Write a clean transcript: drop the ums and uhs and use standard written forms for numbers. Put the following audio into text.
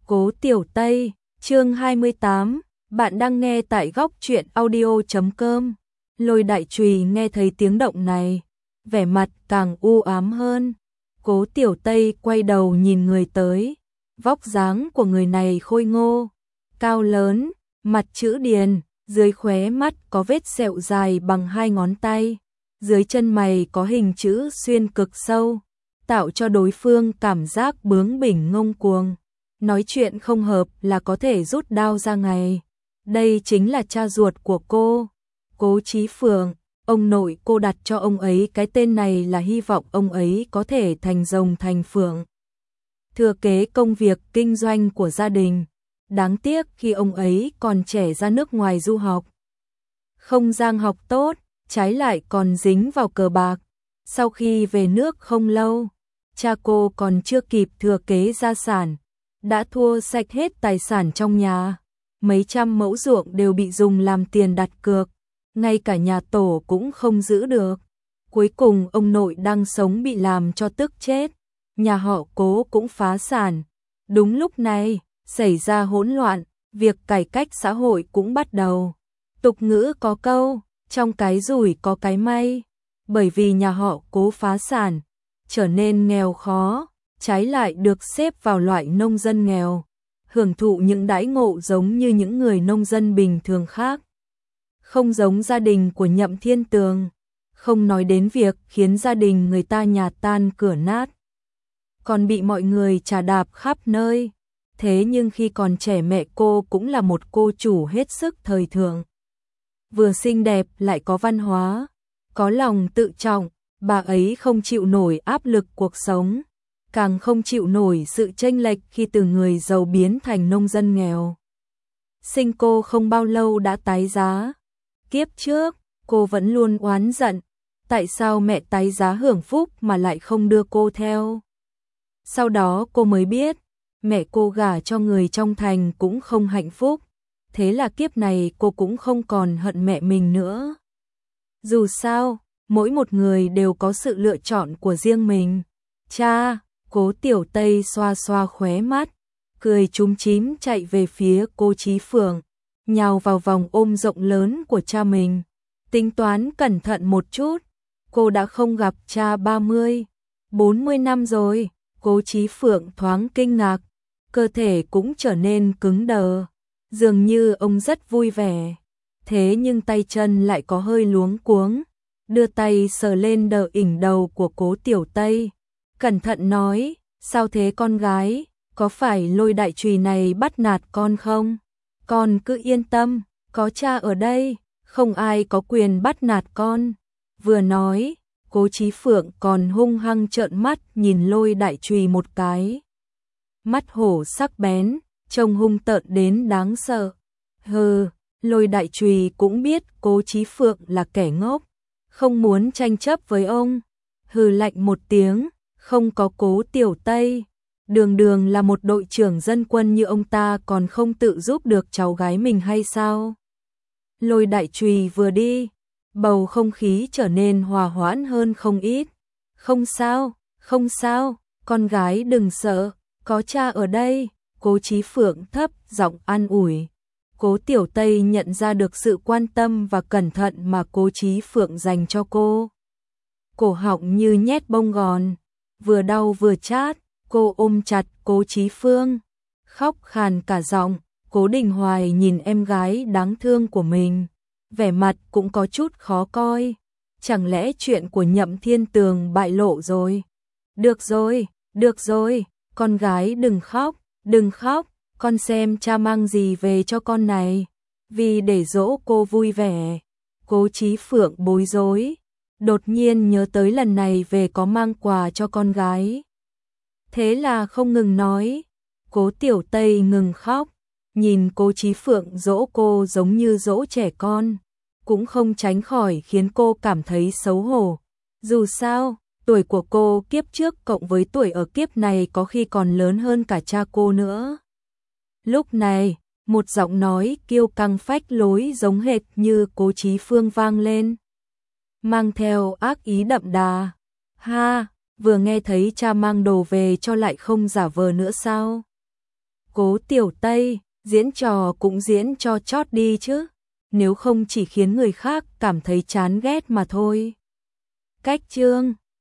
Cố Tiểu Tây, chương 28, bạn đang nghe tại góc truyện audio.com. Lôi Đại Trùy nghe thấy tiếng động này, vẻ mặt càng u ám hơn. Cố Tiểu Tây quay đầu nhìn người tới, vóc dáng của người này khôi ngô, cao lớn, mặt chữ điền, dưới khóe mắt có vết sẹo dài bằng 2 ngón tay, dưới chân mày có hình chữ xuyên cực sâu, tạo cho đối phương cảm giác bướng bỉnh ngông cuồng. Nói chuyện không hợp là có thể rút đao ra ngay. Đây chính là cha ruột của cô, Cố Chí Phượng. Ông nội cô đặt cho ông ấy cái tên này là hy vọng ông ấy có thể thành rồng thành phượng, thừa kế công việc kinh doanh của gia đình. Đáng tiếc khi ông ấy còn trẻ ra nước ngoài du học, không giang học tốt, trái lại còn dính vào cờ bạc. Sau khi về nước không lâu, cha cô còn chưa kịp thừa kế gia sản, đã thua sạch hết tài sản trong nhà. Mấy trăm mẫu ruộng đều bị dùng làm tiền đặt cược, ngay cả nhà tổ cũng không giữ được. Cuối cùng ông nội đang sống bị làm cho tức chết, nhà họ Cố cũng phá sản. Đúng lúc này, xảy ra hỗn loạn, việc cải cách xã hội cũng bắt đầu. Tục ngữ có câu, trong cái rủi có cái may. Bởi vì nhà họ Cố phá sản, trở nên nghèo khó, trái lại được xếp vào loại nông dân nghèo, hưởng thụ những đãi ngộ giống như những người nông dân bình thường khác. Không giống gia đình của Nhậm Thiên Tường, không nói đến việc khiến gia đình người ta nhà tan cửa nát, còn bị mọi người chà đạp khắp nơi. Thế nhưng khi còn trẻ mẹ cô cũng là một cô chủ hết sức thời thượng. Vừa xinh đẹp lại có văn hóa, có lòng tự trọng, bà ấy không chịu nổi áp lực cuộc sống, càng không chịu nổi sự chênh lệch khi từ người giàu biến thành nông dân nghèo. Sinh cô không bao lâu đã tái giá. Kiếp trước, cô vẫn luôn oán giận, tại sao mẹ tái giá hưởng phúc mà lại không đưa cô theo. Sau đó cô mới biết, mẹ cô gả cho người trong thành cũng không hạnh phúc, thế là kiếp này cô cũng không còn hận mẹ mình nữa. Dù sao, mỗi một người đều có sự lựa chọn của riêng mình. Cha, Cố Tiểu Tây xoa xoa khóe mắt, cười chúm chím chạy về phía Cố Chí Phượng, nhào vào vòng ôm rộng lớn của cha mình. Tính toán cẩn thận một chút, cô đã không gặp cha 30, 40 năm rồi. Cố Chí Phượng thoáng kinh ngạc, cơ thể cũng trở nên cứng đờ, dường như ông rất vui vẻ. Thế nhưng tay chân lại có hơi luống cuống, đưa tay sờ lên đờ ỉnh đầu của Cố Tiểu Tây, cẩn thận nói, sao thế con gái, có phải Lôi Đại Trùy này bắt nạt con không? Con cứ yên tâm, có cha ở đây, không ai có quyền bắt nạt con. Vừa nói, Cố Chí Phượng còn hung hăng trợn mắt nhìn Lôi Đại Trùy một cái. Mắt hổ sắc bén, trông hung tợn đến đáng sợ. Hừ, Lôi Đại Trùy cũng biết Cố Chí Phượng là kẻ ngốc, không muốn tranh chấp với ông. Hừ lạnh một tiếng, không có Cố Tiểu Tây, đường đường là một đội trưởng dân quân như ông ta còn không tự giúp được cháu gái mình hay sao? Lôi Đại Trùy vừa đi, bầu không khí trở nên hòa hoãn hơn không ít. Không sao, không sao, con gái đừng sợ, có cha ở đây. Cố Chí Phượng thấp giọng an ủi. Cố Tiểu Tây nhận ra được sự quan tâm và cẩn thận mà Cố Chí Phượng dành cho cô. Cổ họng như nhét bông gòn, vừa đau vừa chát, cô ôm chặt Cố Chí Phượng, khóc khàn cả giọng. Cố Đình Hoài nhìn em gái đáng thương của mình, vẻ mặt cũng có chút khó coi. Chẳng lẽ chuyện của Nhậm Thiên Tường bại lộ rồi? Được rồi, con gái đừng khóc, con xem cha mang gì về cho con này. Vì để dỗ cô vui vẻ, Cố Chí Phượng bối rối, đột nhiên nhớ tới lần này về có mang quà cho con gái. Thế là không ngừng nói. Cố Tiểu Tây ngừng khóc, nhìn Cố Chí Phượng dỗ cô giống như dỗ trẻ con, cũng không tránh khỏi khiến cô cảm thấy xấu hổ. Dù sao, tuổi của cô kiếp trước cộng với tuổi ở kiếp này có khi còn lớn hơn cả cha cô nữa. Lúc này, một giọng nói kiêu căng phách lối giống hệt như Cố Chí Phượng vang lên, mang theo ác ý đậm đà. Ha, vừa nghe thấy cha mang đồ về cho lại không giả vờ nữa sao? Cố Tiểu Tây, diễn trò cũng diễn cho chót đi chứ, nếu không chỉ khiến người khác cảm thấy chán ghét mà thôi. Cách chương